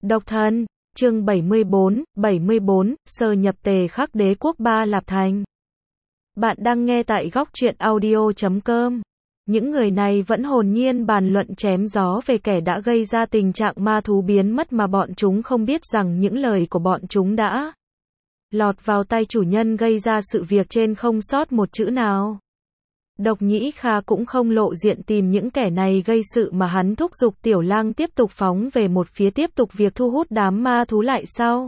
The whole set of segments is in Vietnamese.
Độc thân, chương 74, sơ nhập Tề Khắc Đế quốc Ba Lạp Thành. Bạn đang nghe tại góc truyện audio.com. Những người này vẫn hồn nhiên bàn luận chém gió về kẻ đã gây ra tình trạng ma thú biến mất mà bọn chúng không biết rằng những lời của bọn chúng đã lọt vào tay chủ nhân gây ra sự việc trên không sót một chữ nào. Độc Nhĩ Kha cũng không lộ diện tìm những kẻ này gây sự mà hắn thúc giục Tiểu Lang tiếp tục phóng về một phía tiếp tục việc thu hút đám ma thú lại sau.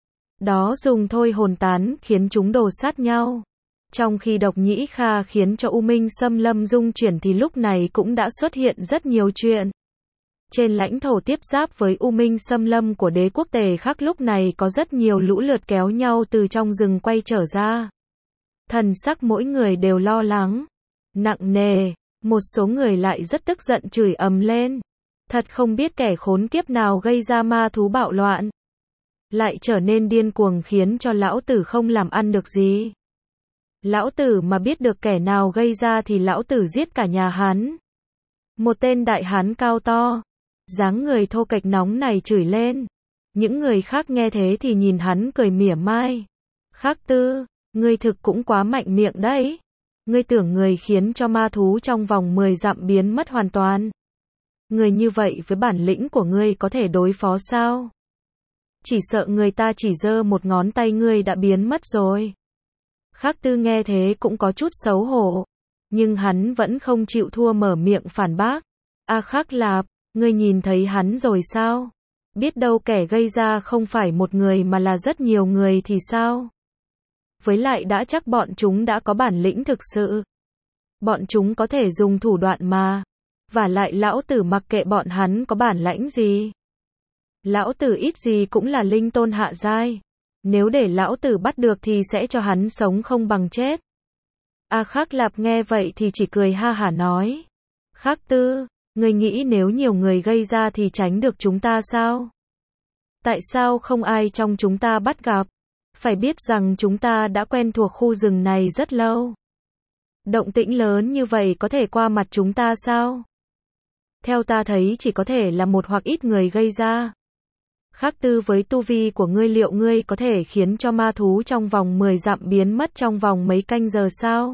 Đó dùng thôi hồn tán khiến chúng đồ sát nhau. Trong khi Độc Nhĩ Kha khiến cho U Minh Xâm Lâm rung chuyển thì lúc này cũng đã xuất hiện rất nhiều chuyện. Trên lãnh thổ tiếp giáp với U Minh Xâm Lâm của đế quốc Tề Khắc lúc này có rất nhiều lũ lượt kéo nhau từ trong rừng quay trở ra. Thần sắc mỗi người đều lo lắng, nặng nề, một số người lại rất tức giận chửi ầm lên. Thật không biết kẻ khốn kiếp nào gây ra ma thú bạo loạn. Lại trở nên điên cuồng khiến cho lão tử không làm ăn được gì. Lão tử mà biết được kẻ nào gây ra thì lão tử giết cả nhà hắn. Một tên đại hán cao to, dáng người thô kệch nóng này chửi lên. Những người khác nghe thế thì nhìn hắn cười mỉa mai. Khắc Tư, ngươi thực cũng quá mạnh miệng đấy. Ngươi tưởng người khiến cho ma thú trong vòng 10 dặm biến mất hoàn toàn. Người như vậy với bản lĩnh của ngươi có thể đối phó sao? Chỉ sợ người ta chỉ giơ một ngón tay ngươi đã biến mất rồi. Khắc Tư nghe thế cũng có chút xấu hổ. Nhưng hắn vẫn không chịu thua mở miệng phản bác. A Khắc Lạp, ngươi nhìn thấy hắn rồi sao? Biết đâu kẻ gây ra không phải một người mà là rất nhiều người thì sao? Với lại đã chắc bọn chúng đã có bản lĩnh thực sự. Bọn chúng có thể dùng thủ đoạn mà. Và lại lão tử mặc kệ bọn hắn có bản lãnh gì. Lão tử ít gì cũng là linh tôn hạ giai. Nếu để lão tử bắt được thì sẽ cho hắn sống không bằng chết. A Khắc Lạp nghe vậy thì chỉ cười ha hả nói. Khắc Tư, ngươi nghĩ nếu nhiều người gây ra thì tránh được chúng ta sao? Tại sao không ai trong chúng ta bắt gặp? Phải biết rằng chúng ta đã quen thuộc khu rừng này rất lâu. Động tĩnh lớn như vậy có thể qua mặt chúng ta sao? Theo ta thấy chỉ có thể là một hoặc ít người gây ra. Khắc Tư, với tu vi của ngươi liệu ngươi có thể khiến cho ma thú trong vòng 10 dặm biến mất trong vòng mấy canh giờ sao?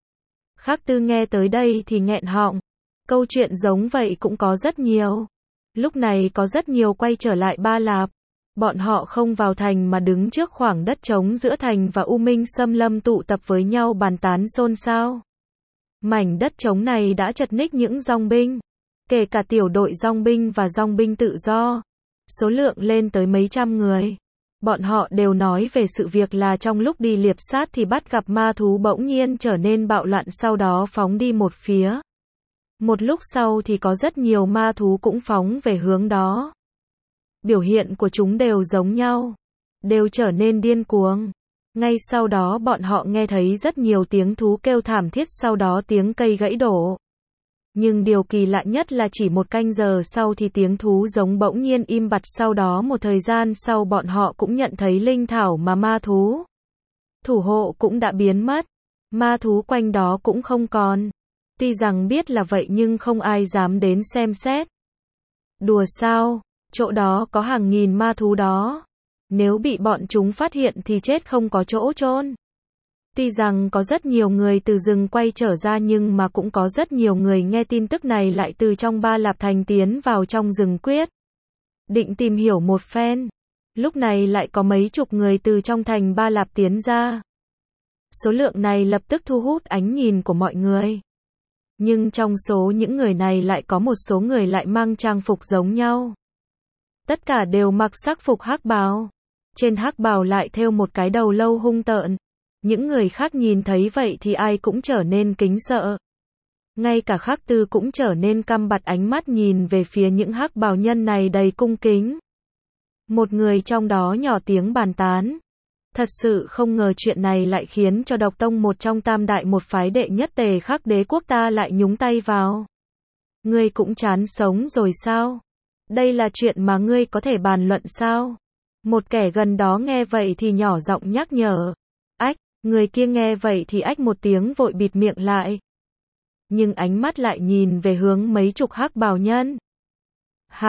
Khắc Tư nghe tới đây thì nghẹn họng. Câu chuyện giống vậy cũng có rất nhiều. Lúc này có rất nhiều quay trở lại Ba Lạp. Bọn họ không vào thành mà đứng trước khoảng đất trống giữa thành và U Minh Xâm Lâm tụ tập với nhau bàn tán xôn xao. Mảnh đất trống này đã chật ních những dòng binh, kể cả tiểu đội dòng binh và dòng binh tự do. Số lượng lên tới mấy trăm người. Bọn họ đều nói về sự việc là trong lúc đi liệp sát thì bắt gặp ma thú bỗng nhiên trở nên bạo loạn sau đó phóng đi một phía. Một lúc sau thì có rất nhiều ma thú cũng phóng về hướng đó. Biểu hiện của chúng đều giống nhau, đều trở nên điên cuồng. Ngay sau đó bọn họ nghe thấy rất nhiều tiếng thú kêu thảm thiết, sau đó tiếng cây gãy đổ. Nhưng điều kỳ lạ nhất là chỉ một canh giờ sau thì tiếng thú giống bỗng nhiên im bặt, sau đó một thời gian sau bọn họ cũng nhận thấy linh thảo mà ma thú thủ hộ cũng đã biến mất. Ma thú quanh đó cũng không còn. Tuy rằng biết là vậy nhưng không ai dám đến xem xét. Đùa sao? Chỗ đó có hàng nghìn ma thú đó. Nếu bị bọn chúng phát hiện thì chết không có chỗ chôn. Tuy rằng có rất nhiều người từ rừng quay trở ra nhưng mà cũng có rất nhiều người nghe tin tức này lại từ trong Ba Lạp Thành tiến vào trong rừng quyết định tìm hiểu một phen. Lúc này lại có mấy chục người từ trong thành Ba Lạp tiến ra. Số lượng này lập tức thu hút ánh nhìn của mọi người. Nhưng trong số những người này lại có một số người lại mang trang phục giống nhau. Tất cả đều mặc sắc phục hắc bào. Trên hắc bào lại thêu một cái đầu lâu hung tợn. Những người khác nhìn thấy vậy thì ai cũng trở nên kính sợ. Ngay cả Khắc Tư cũng trở nên căm bặt, ánh mắt nhìn về phía những hắc bào nhân này đầy cung kính. Một người trong đó nhỏ tiếng bàn tán. Thật sự không ngờ chuyện này lại khiến cho Độc Tông, một trong tam đại một phái đệ nhất Tề Khắc đế quốc ta lại nhúng tay vào. Ngươi cũng chán sống rồi sao? Đây là chuyện mà ngươi có thể bàn luận sao? Một kẻ gần đó nghe vậy thì nhỏ giọng nhắc nhở. Ách, người kia nghe vậy thì ách một tiếng vội bịt miệng lại. Nhưng ánh mắt lại nhìn về hướng mấy chục hắc bào nhân. Hả,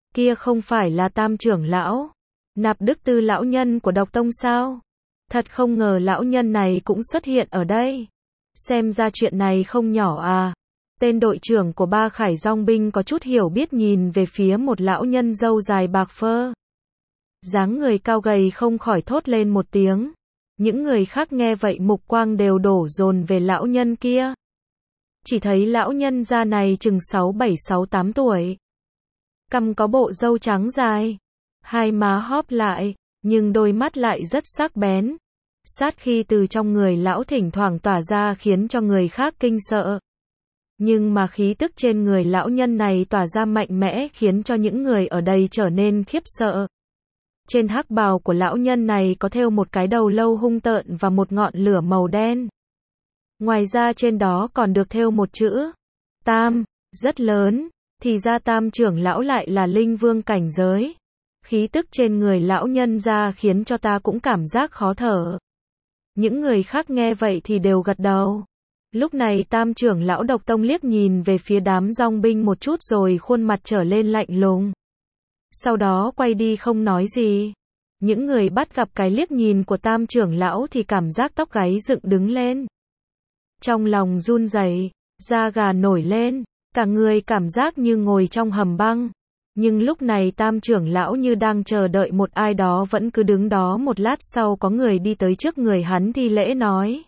Kia không phải là Tam trưởng lão, Nạp Đức Tư lão nhân của Độc Tông sao? Thật không ngờ lão nhân này cũng xuất hiện ở đây. Xem ra chuyện này không nhỏ à. Tên đội trưởng của Ba Khải Dòng binh có chút hiểu biết nhìn về phía một lão nhân râu dài bạc phơ. Dáng người cao gầy không khỏi thốt lên một tiếng. Những người khác nghe vậy mục quang đều đổ dồn về lão nhân kia. Chỉ thấy lão nhân da này chừng 6-7-6-8 tuổi. Cằm có bộ râu trắng dài. Hai má hóp lại, nhưng đôi mắt lại rất sắc bén. Sát khí từ trong người lão thỉnh thoảng tỏa ra khiến cho người khác kinh sợ. Nhưng mà khí tức trên người lão nhân này tỏa ra mạnh mẽ khiến cho những người ở đây trở nên khiếp sợ. Trên hắc bào của lão nhân này có thêu một cái đầu lâu hung tợn và một ngọn lửa màu đen. Ngoài ra trên đó còn được thêu một chữ Tam, rất lớn, thì ra Tam trưởng lão lại là linh vương cảnh giới. Khí tức trên người lão nhân ra khiến cho ta cũng cảm giác khó thở. Những người khác nghe vậy thì đều gật đầu. Lúc này Tam trưởng lão Độc Tông liếc nhìn về phía đám dòng binh một chút rồi khuôn mặt trở lên lạnh lùng. Sau đó quay đi không nói gì. Những người bắt gặp cái liếc nhìn của Tam trưởng lão thì cảm giác tóc gáy dựng đứng lên. Trong lòng run rẩy, da gà nổi lên, cả người cảm giác như ngồi trong hầm băng. Nhưng lúc này Tam trưởng lão như đang chờ đợi một ai đó vẫn cứ đứng đó. Một lát sau có người đi tới trước người hắn thi lễ nói.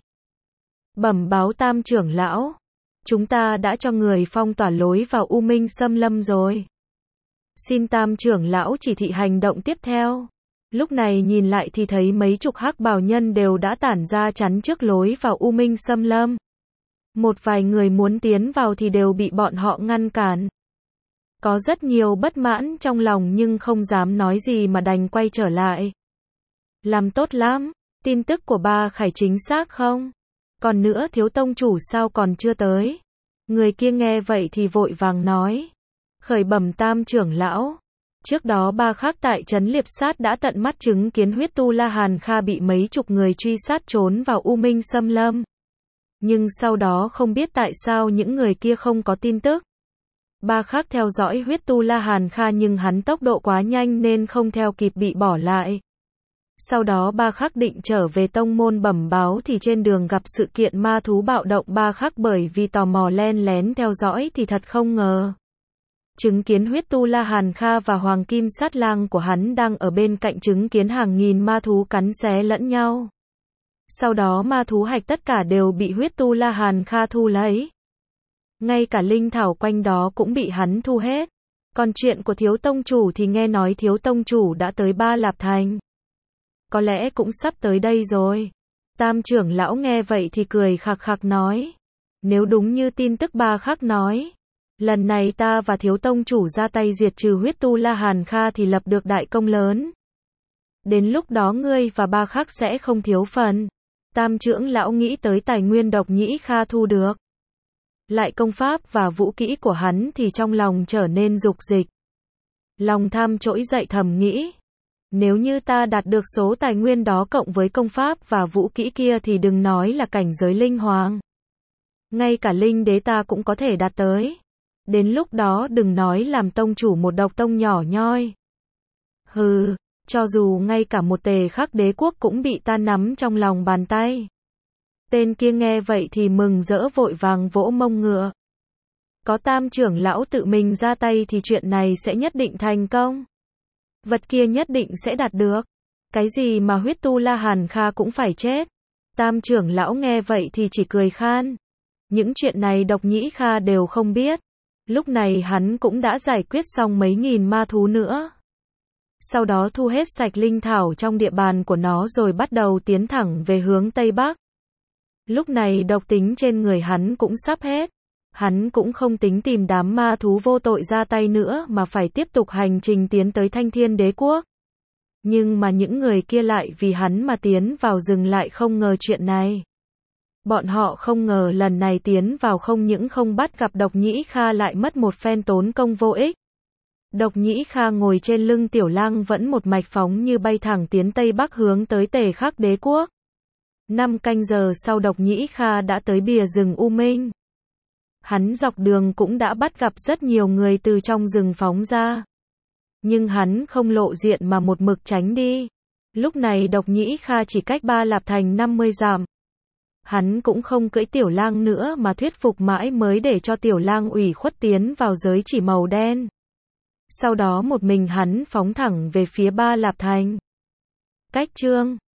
Bẩm báo Tam trưởng lão, chúng ta đã cho người phong tỏa lối vào U Minh Xâm Lâm rồi. Xin Tam trưởng lão chỉ thị hành động tiếp theo. Lúc này nhìn lại thì thấy mấy chục hắc bào nhân đều đã tản ra chắn trước lối vào U Minh Xâm Lâm. Một vài người muốn tiến vào thì đều bị bọn họ ngăn cản. Có rất nhiều bất mãn trong lòng nhưng không dám nói gì mà đành quay trở lại. Làm tốt lắm, tin tức của Ba Khải chính xác không? Còn nữa Thiếu tông chủ sao còn chưa tới? Người kia nghe vậy thì vội vàng nói. Khởi bẩm Tam trưởng lão. Trước đó Ba Khắc tại trấn Liệp Sát đã tận mắt chứng kiến Huyết Tu La Hàn Kha bị mấy chục người truy sát trốn vào U Minh Xâm Lâm. Nhưng sau đó không biết tại sao những người kia không có tin tức. Ba Khắc theo dõi Huyết Tu La Hàn Kha nhưng hắn tốc độ quá nhanh nên không theo kịp bị bỏ lại. Sau đó Ba Khắc định trở về tông môn bẩm báo thì trên đường gặp sự kiện ma thú bạo động. Ba Khắc bởi vì tò mò len lén theo dõi thì thật không ngờ. Chứng kiến Huyết Tu La Hàn Kha và Hoàng Kim Sát Lang của hắn đang ở bên cạnh chứng kiến hàng nghìn ma thú cắn xé lẫn nhau. Sau đó ma thú hạch tất cả đều bị Huyết Tu La Hàn Kha thu lấy. Ngay cả linh thảo quanh đó cũng bị hắn thu hết. Còn chuyện của Thiếu tông chủ thì nghe nói Thiếu tông chủ đã tới Ba Lạp Thành. Có lẽ cũng sắp tới đây rồi. Tam trưởng lão nghe vậy thì cười khạc khạc nói. Nếu đúng như tin tức Ba Khắc nói, lần này ta và Thiếu tông chủ ra tay diệt trừ Huyết Tu La Hàn Kha thì lập được đại công lớn. Đến lúc đó ngươi và Ba Khắc sẽ không thiếu phần. Tam trưởng lão nghĩ tới tài nguyên Độc Nhĩ Kha thu được. Lại công pháp và vũ kỹ của hắn thì trong lòng trở nên dục dịch. Lòng tham trỗi dậy thầm nghĩ. Nếu như ta đạt được số tài nguyên đó cộng với công pháp và vũ kỹ kia thì đừng nói là cảnh giới linh hoàng. Ngay cả linh đế ta cũng có thể đạt tới. Đến lúc đó đừng nói làm tông chủ một độc tông nhỏ nhoi. Hừ, cho dù ngay cả một Tề Khắc đế quốc cũng bị ta nắm trong lòng bàn tay. Tên kia nghe vậy thì mừng rỡ vội vàng vỗ mông ngựa. Có Tam trưởng lão tự mình ra tay thì chuyện này sẽ nhất định thành công. Vật kia nhất định sẽ đạt được. Cái gì mà Huyết Tu La Hàn Kha cũng phải chết. Tam trưởng lão nghe vậy thì chỉ cười khan. Những chuyện này Độc Nhĩ Kha đều không biết. Lúc này hắn cũng đã giải quyết xong mấy nghìn ma thú nữa. Sau đó thu hết sạch linh thảo trong địa bàn của nó rồi bắt đầu tiến thẳng về hướng Tây Bắc. Lúc này độc tính trên người hắn cũng sắp hết. Hắn cũng không tính tìm đám ma thú vô tội ra tay nữa mà phải tiếp tục hành trình tiến tới Thanh Thiên Đế Quốc. Nhưng mà những người kia lại vì hắn mà tiến vào rừng lại không ngờ chuyện này. Bọn họ không ngờ lần này tiến vào không những không bắt gặp Độc Nhĩ Kha lại mất một phen tốn công vô ích. Độc Nhĩ Kha ngồi trên lưng Tiểu Lang vẫn một mạch phóng như bay thẳng tiến Tây Bắc hướng tới Tề Khắc Đế Quốc. 5 canh giờ sau Độc Nhĩ Kha đã tới bìa rừng U Minh. Hắn dọc đường cũng đã bắt gặp rất nhiều người từ trong rừng phóng ra. Nhưng hắn không lộ diện mà một mực tránh đi. Lúc này Độc Nhĩ Kha chỉ cách Ba Lạp Thành 50 dặm. Hắn cũng không cưỡi Tiểu Lang nữa mà thuyết phục mãi mới để cho Tiểu Lang ủy khuất tiến vào giới chỉ màu đen. Sau đó một mình hắn phóng thẳng về phía Ba Lạp Thành. Cách chương